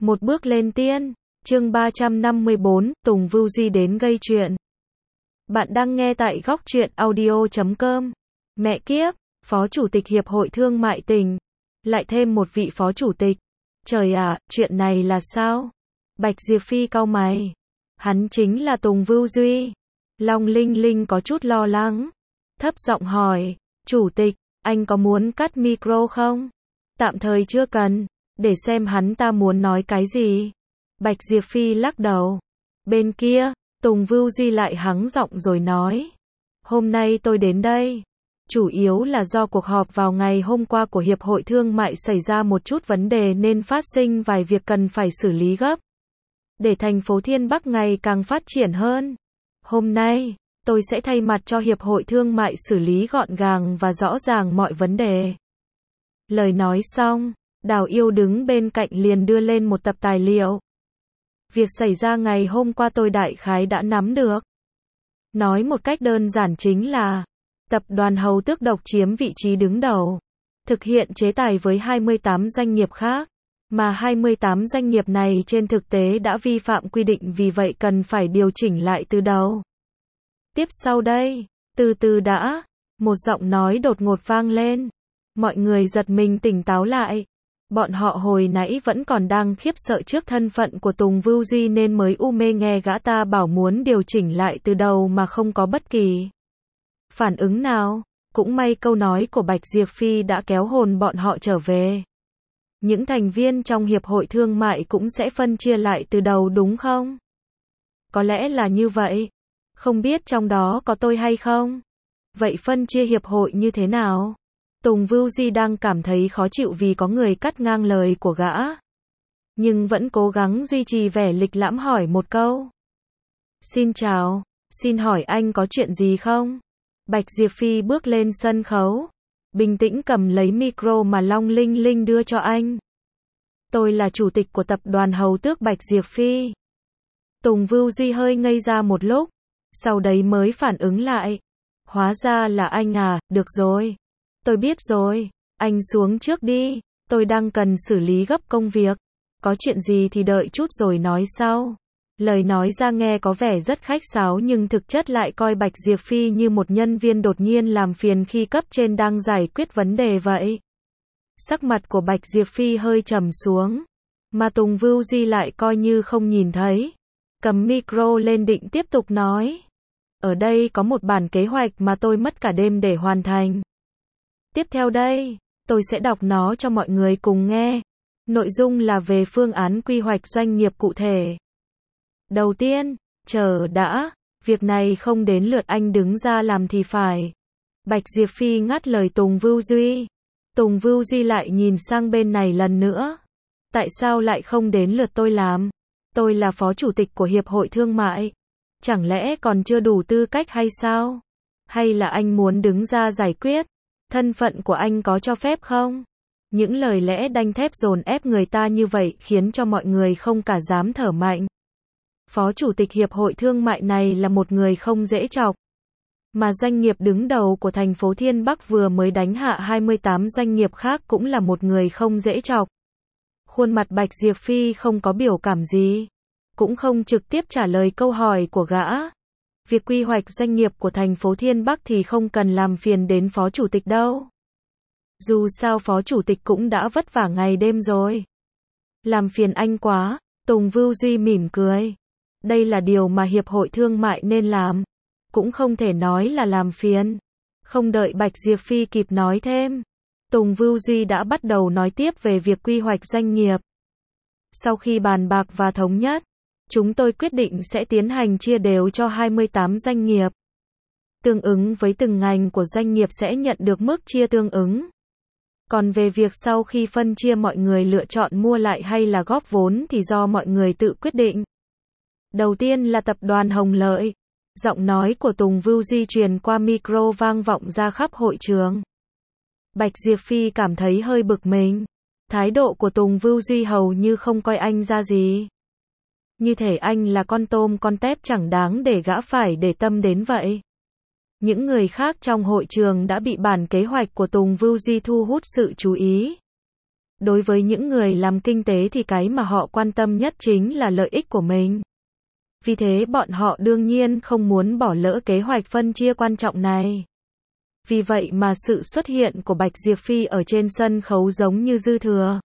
Một bước lên tiên, chương 354, Tùng Vưu Di đến gây chuyện. Bạn đang nghe tại góc truyện audio.com. Mẹ kiếp, Phó Chủ tịch Hiệp hội Thương mại tỉnh. Lại thêm một vị Phó Chủ tịch. Trời ạ, chuyện này là sao? Bạch Diệp Phi cau mày. Hắn chính là Tùng Vưu Di. Long Linh Linh có chút lo lắng. Thấp giọng hỏi, Chủ tịch, anh có muốn cắt micro không? Tạm thời chưa cần, để xem hắn ta muốn nói cái gì. Bạch Diệp Phi lắc đầu. Bên kia, Tùng Vưu Di lại hắng giọng rồi nói. Hôm nay tôi đến đây. Chủ yếu là do cuộc họp vào ngày hôm qua của Hiệp hội Thương mại xảy ra một chút vấn đề nên phát sinh vài việc cần phải xử lý gấp. Để thành phố Thiên Bắc ngày càng phát triển hơn. Hôm nay, tôi sẽ thay mặt cho Hiệp hội Thương mại xử lý gọn gàng và rõ ràng mọi vấn đề. Lời nói xong, Đào Yêu đứng bên cạnh liền đưa lên một tập tài liệu. Việc xảy ra ngày hôm qua tôi đại khái đã nắm được. Nói một cách đơn giản chính là, tập đoàn Hầu Tước độc chiếm vị trí đứng đầu, thực hiện chế tài với 28 doanh nghiệp khác, mà 28 doanh nghiệp này trên thực tế đã vi phạm quy định vì vậy cần phải điều chỉnh lại từ đầu. Tiếp sau đây, từ từ đã, một giọng nói đột ngột vang lên. Mọi người giật mình tỉnh táo lại. Bọn họ hồi nãy vẫn còn đang khiếp sợ trước thân phận của Tùng Vưu Di nên mới u mê nghe gã ta bảo muốn điều chỉnh lại từ đầu mà không có bất kỳ phản ứng nào. Cũng may câu nói của Bạch Diệp Phi đã kéo hồn bọn họ trở về. Những thành viên trong Hiệp hội Thương mại cũng sẽ phân chia lại từ đầu đúng không? Có lẽ là như vậy. Không biết trong đó có tôi hay không? Vậy phân chia hiệp hội như thế nào? Tùng Vưu Di đang cảm thấy khó chịu vì có người cắt ngang lời của gã. Nhưng vẫn cố gắng duy trì vẻ lịch lãm hỏi một câu. Xin chào, xin hỏi anh có chuyện gì không? Bạch Diệp Phi bước lên sân khấu. Bình tĩnh cầm lấy micro mà Long Linh Linh đưa cho anh. Tôi là chủ tịch của tập đoàn Hầu Tước Bạch Diệp Phi. Tùng Vưu Di hơi ngây ra một lúc. Sau đấy mới phản ứng lại. Hóa ra là anh à, được rồi. Tôi biết rồi, anh xuống trước đi, tôi đang cần xử lý gấp công việc. Có chuyện gì thì đợi chút rồi nói sau. Lời nói ra nghe có vẻ rất khách sáo nhưng thực chất lại coi Bạch Diệp Phi như một nhân viên đột nhiên làm phiền khi cấp trên đang giải quyết vấn đề vậy. Sắc mặt của Bạch Diệp Phi hơi trầm xuống, mà Tùng Vưu Di lại coi như không nhìn thấy. Cầm micro lên định tiếp tục nói. Ở đây có một bản kế hoạch mà tôi mất cả đêm để hoàn thành. Tiếp theo đây, tôi sẽ đọc nó cho mọi người cùng nghe. Nội dung là về phương án quy hoạch doanh nghiệp cụ thể. Đầu tiên, chờ đã, việc này không đến lượt anh đứng ra làm thì phải. Bạch Diệp Phi ngắt lời Tùng Vưu Di. Tùng Vưu Di lại nhìn sang bên này lần nữa. Tại sao lại không đến lượt tôi làm? Tôi là phó chủ tịch của Hiệp hội Thương mại. Chẳng lẽ còn chưa đủ tư cách hay sao? Hay là anh muốn đứng ra giải quyết? Thân phận của anh có cho phép không? Những lời lẽ đanh thép dồn ép người ta như vậy khiến cho mọi người không cả dám thở mạnh. Phó Chủ tịch Hiệp hội Thương mại này là một người không dễ chọc. Mà doanh nghiệp đứng đầu của thành phố Thiên Bắc vừa mới đánh hạ 28 doanh nghiệp khác cũng là một người không dễ chọc. Khuôn mặt Bạch Diệp Phi không có biểu cảm gì. Cũng không trực tiếp trả lời câu hỏi của gã. Việc quy hoạch doanh nghiệp của thành phố Thiên Bắc thì không cần làm phiền đến Phó Chủ tịch đâu. Dù sao Phó Chủ tịch cũng đã vất vả ngày đêm rồi. Làm phiền anh quá, Tùng Vưu Di mỉm cười. Đây là điều mà Hiệp hội Thương mại nên làm. Cũng không thể nói là làm phiền. Không đợi Bạch Diệp Phi kịp nói thêm. Tùng Vưu Di đã bắt đầu nói tiếp về việc quy hoạch doanh nghiệp. Sau khi bàn bạc và thống nhất, chúng tôi quyết định sẽ tiến hành chia đều cho 28 doanh nghiệp. Tương ứng với từng ngành của doanh nghiệp sẽ nhận được mức chia tương ứng. Còn về việc sau khi phân chia mọi người lựa chọn mua lại hay là góp vốn thì do mọi người tự quyết định. Đầu tiên là tập đoàn Hồng Lợi. Giọng nói của Tùng Vưu Di truyền qua micro vang vọng ra khắp hội trường. Bạch Diệp Phi cảm thấy hơi bực mình. Thái độ của Tùng Vưu Di hầu như không coi anh ra gì. Như thể anh là con tôm con tép chẳng đáng để gã phải để tâm đến vậy. Những người khác trong hội trường đã bị bản kế hoạch của Tùng Vưu Di thu hút sự chú ý. Đối với những người làm kinh tế thì cái mà họ quan tâm nhất chính là lợi ích của mình. Vì thế bọn họ đương nhiên không muốn bỏ lỡ kế hoạch phân chia quan trọng này. Vì vậy mà sự xuất hiện của Bạch Diệp Phi ở trên sân khấu giống như dư thừa.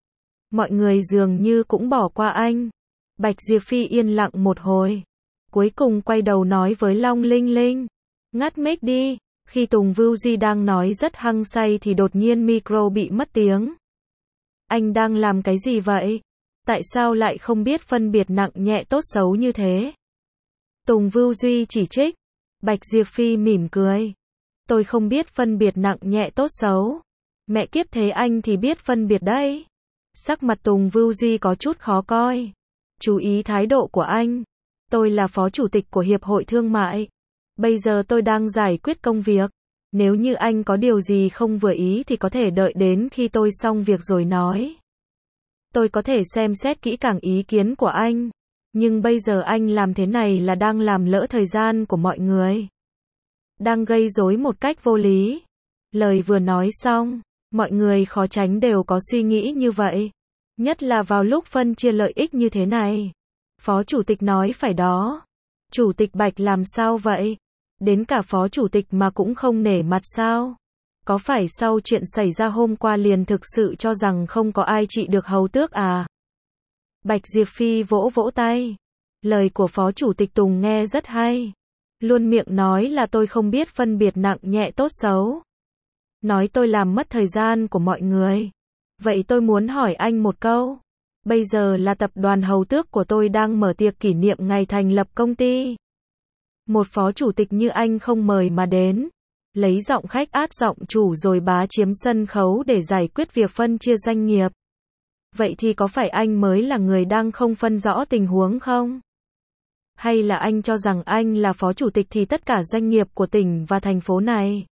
Mọi người dường như cũng bỏ qua anh. Bạch Diệp Phi yên lặng một hồi. Cuối cùng quay đầu nói với Long Linh Linh. Ngắt mic đi. Khi Tùng Vưu Di đang nói rất hăng say thì đột nhiên micro bị mất tiếng. Anh đang làm cái gì vậy? Tại sao lại không biết phân biệt nặng nhẹ tốt xấu như thế? Tùng Vưu Di chỉ trích. Bạch Diệp Phi mỉm cười. Tôi không biết phân biệt nặng nhẹ tốt xấu. Mẹ kiếp thế anh thì biết phân biệt đấy. Sắc mặt Tùng Vưu Di có chút khó coi. Chú ý thái độ của anh. Tôi là phó chủ tịch của Hiệp hội Thương mại. Bây giờ tôi đang giải quyết công việc. Nếu như anh có điều gì không vừa ý thì có thể đợi đến khi tôi xong việc rồi nói. Tôi có thể xem xét kỹ càng ý kiến của anh. Nhưng bây giờ anh làm thế này là đang làm lỡ thời gian của mọi người. Đang gây rối một cách vô lý. Lời vừa nói xong, mọi người khó tránh đều có suy nghĩ như vậy. Nhất là vào lúc phân chia lợi ích như thế này. Phó chủ tịch nói phải đó. Chủ tịch Bạch làm sao vậy? Đến cả phó chủ tịch mà cũng không nể mặt sao? Có phải sau chuyện xảy ra hôm qua liền thực sự cho rằng không có ai trị được hầu tước à? Bạch Diệp Phi vỗ vỗ tay. Lời của phó chủ tịch Tùng nghe rất hay. Luôn miệng nói là tôi không biết phân biệt nặng nhẹ tốt xấu. Nói tôi làm mất thời gian của mọi người. Vậy tôi muốn hỏi anh một câu. Bây giờ là tập đoàn hầu tước của tôi đang mở tiệc kỷ niệm ngày thành lập công ty. Một phó chủ tịch như anh không mời mà đến. Lấy giọng khách át giọng chủ rồi bá chiếm sân khấu để giải quyết việc phân chia doanh nghiệp. Vậy thì có phải anh mới là người đang không phân rõ tình huống không? Hay là anh cho rằng anh là phó chủ tịch thì tất cả doanh nghiệp của tỉnh và thành phố này?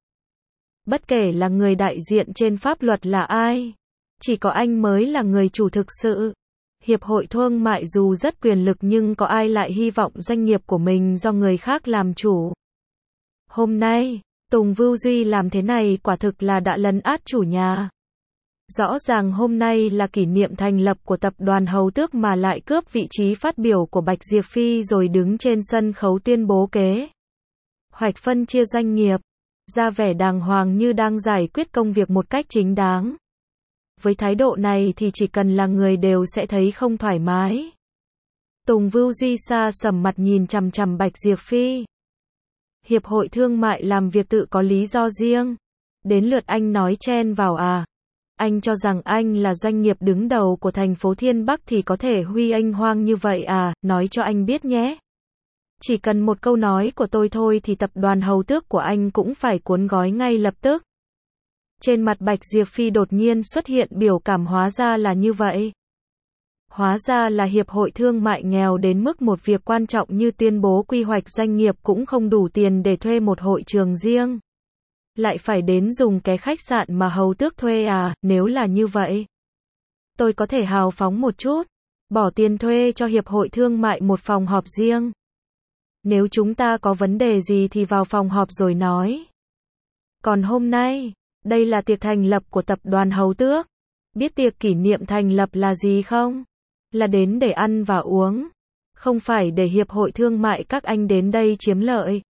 Bất kể là người đại diện trên pháp luật là ai, chỉ có anh mới là người chủ thực sự. Hiệp hội thương mại dù rất quyền lực nhưng có ai lại hy vọng doanh nghiệp của mình do người khác làm chủ. Hôm nay, Tùng Vưu Di làm thế này quả thực là đã lấn át chủ nhà. Rõ ràng hôm nay là kỷ niệm thành lập của tập đoàn hầu tước mà lại cướp vị trí phát biểu của Bạch Diệp Phi rồi đứng trên sân khấu tuyên bố kế hoạch phân chia doanh nghiệp, ra vẻ đàng hoàng như đang giải quyết công việc một cách chính đáng. Với thái độ này thì chỉ cần là người đều sẽ thấy không thoải mái. Tùng Vưu Di xa sầm mặt nhìn chằm chằm Bạch Diệp Phi. Hiệp hội thương mại làm việc tự có lý do riêng. Đến lượt anh nói chen vào à? Anh cho rằng anh là doanh nghiệp đứng đầu của thành phố Thiên Bắc thì có thể huy anh hoang như vậy à? Nói cho anh biết nhé. Chỉ cần một câu nói của tôi thôi thì tập đoàn hầu tước của anh cũng phải cuốn gói ngay lập tức. Trên mặt Bạch Diệp Phi đột nhiên xuất hiện biểu cảm hóa ra là như vậy. Hóa ra là hiệp hội thương mại nghèo đến mức một việc quan trọng như tuyên bố quy hoạch doanh nghiệp cũng không đủ tiền để thuê một hội trường riêng. Lại phải đến dùng cái khách sạn mà hầu tước thuê à? Nếu là như vậy, tôi có thể hào phóng một chút, bỏ tiền thuê cho hiệp hội thương mại một phòng họp riêng. Nếu chúng ta có vấn đề gì thì vào phòng họp rồi nói. Còn hôm nay, đây là tiệc thành lập của tập đoàn hầu tước. Biết tiệc kỷ niệm thành lập là gì không? Là đến để ăn và uống. Không phải để hiệp hội thương mại các anh đến đây chiếm lợi.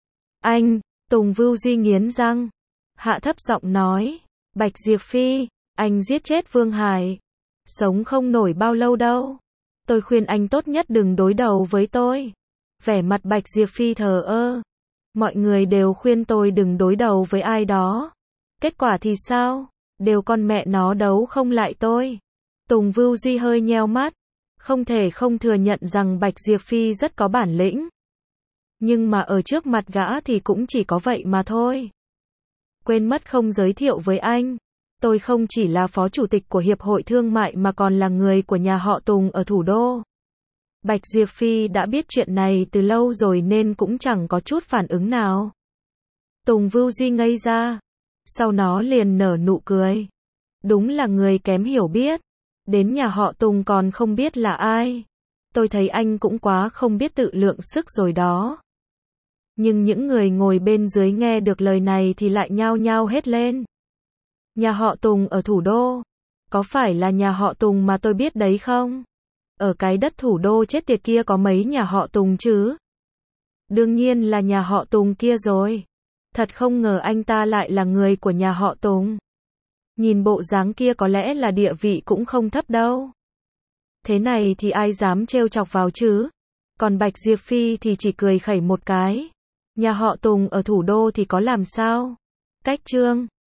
Anh, Tùng Vưu Di nghiến răng. Hạ thấp giọng nói. Bạch Diệp Phi, anh giết chết Vương Hải. Sống không nổi bao lâu đâu. Tôi khuyên anh tốt nhất đừng đối đầu với tôi. Vẻ mặt Bạch Diệp Phi thờ ơ. Mọi người đều khuyên tôi đừng đối đầu với ai đó. Kết quả thì sao? Đều con mẹ nó đấu không lại tôi. Tùng Vưu Di hơi nheo mắt. Không thể không thừa nhận rằng Bạch Diệp Phi rất có bản lĩnh. Nhưng mà ở trước mặt gã thì cũng chỉ có vậy mà thôi. Quên mất không giới thiệu với anh. Tôi không chỉ là phó chủ tịch của Hiệp hội Thương mại mà còn là người của nhà họ Tùng ở thủ đô. Bạch Diệp Phi đã biết chuyện này từ lâu rồi nên cũng chẳng có chút phản ứng nào. Tùng Vưu Di ngây ra. Sau nó liền nở nụ cười. Đúng là người kém hiểu biết. Đến nhà họ Tùng còn không biết là ai. Tôi thấy anh cũng quá không biết tự lượng sức rồi đó. Nhưng những người ngồi bên dưới nghe được lời này thì lại nhao nhao hết lên. Nhà họ Tùng ở thủ đô. Có phải là nhà họ Tùng mà tôi biết đấy không? Ở cái đất thủ đô chết tiệt kia có mấy nhà họ Tùng chứ? Đương nhiên là nhà họ Tùng kia rồi. Thật không ngờ anh ta lại là người của nhà họ Tùng. Nhìn bộ dáng kia có lẽ là địa vị cũng không thấp đâu. Thế này thì ai dám trêu chọc vào chứ? Còn Bạch Diệp Phi thì chỉ cười khẩy một cái. Nhà họ Tùng ở thủ đô thì có làm sao? Cách chương